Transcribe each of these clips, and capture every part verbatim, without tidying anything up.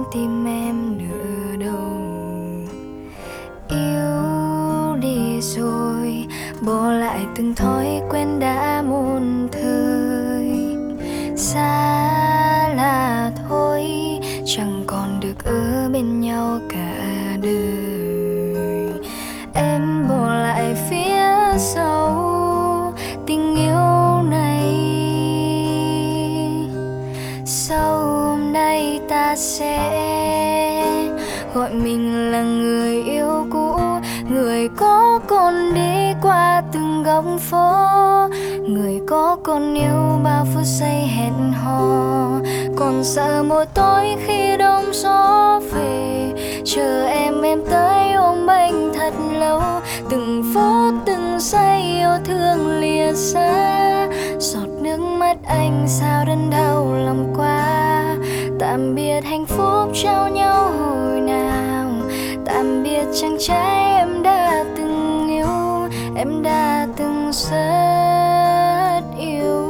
tim em nữa đâu. Yêu đi rồi, bỏ lại từng thói quen đã muôn thời. Xa là thôi, chẳng còn được ở bên nhau cả đời. Em bỏ lại phía sau tình yêu này. Sau hôm nay ta sẽ gọi mình là người yêu cũ, người có con đi qua từng góc phố, người có con yêu bao phút giây hẹn hò. Còn sợ một tối khi đông gió về, chờ em em tới ôm anh thật lâu. Từng phút từng giây yêu thương lìa xa, giọt nước mắt anh sao đớn đau lòng quá. Tạm biệt hạnh phúc trao nhau hồi nào, tạm biệt chàng trai em đã từng yêu, em đã từng rất yêu.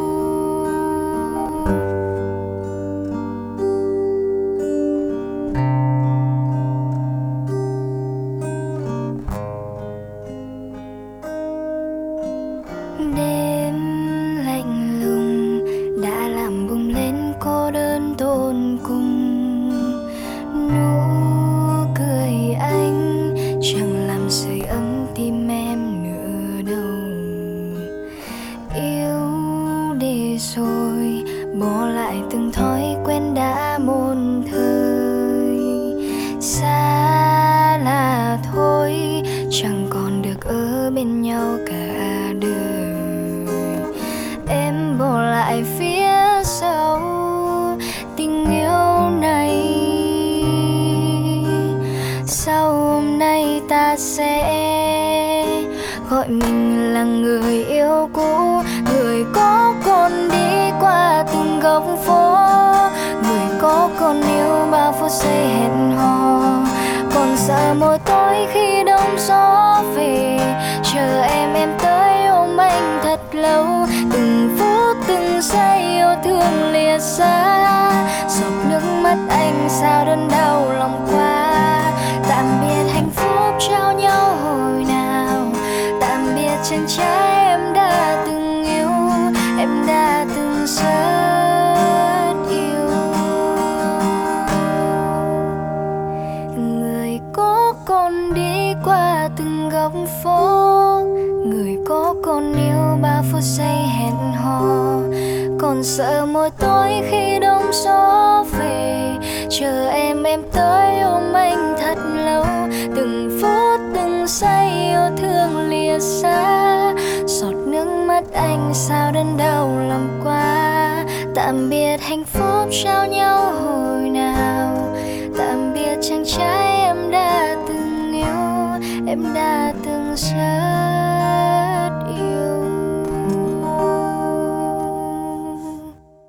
Đêm lạnh lùng đã làm bùng lên cô đơn tột cùng. Nụ cười anh chẳng làm sưởi ấm tim em nữa đâu. Yêu đi rồi, bỏ lại từng thói quen đã muôn thời. Xa là thôi, chẳng còn được ở bên nhau cả đời. Em bỏ lại phía sau tình yêu này. Sau hôm nay ta sẽ gọi mình là người yêu cũ, người có con đi qua từng góc phố, người có con yêu bao phút giây hẹn hò. Còn sợ một tối khi đông gió về, chờ em em tới ôm anh thật lâu. Từng phút từng giây yêu thương lìa xa, giọt nước mắt anh sao đớn đau lòng quá. Tạm biệt hạnh phúc trao nhau hồi nào, tạm biệt chàng trai em đã từng yêu, em đã từng rất yêu. Người có con đi qua từng góc phố, người có con yêu bao phút giây hẹn hò. Còn sợ một tối khi đông gió về, chờ em em tới ôm anh thật lâu. Từng phút từng giây yêu thương lìa xa, giọt nước mắt anh sao đớn đau lòng quá. Tạm biệt hạnh phúc trao nhau hồi nào, tạm biệt chàng trai em đã từng yêu, em đã từng rất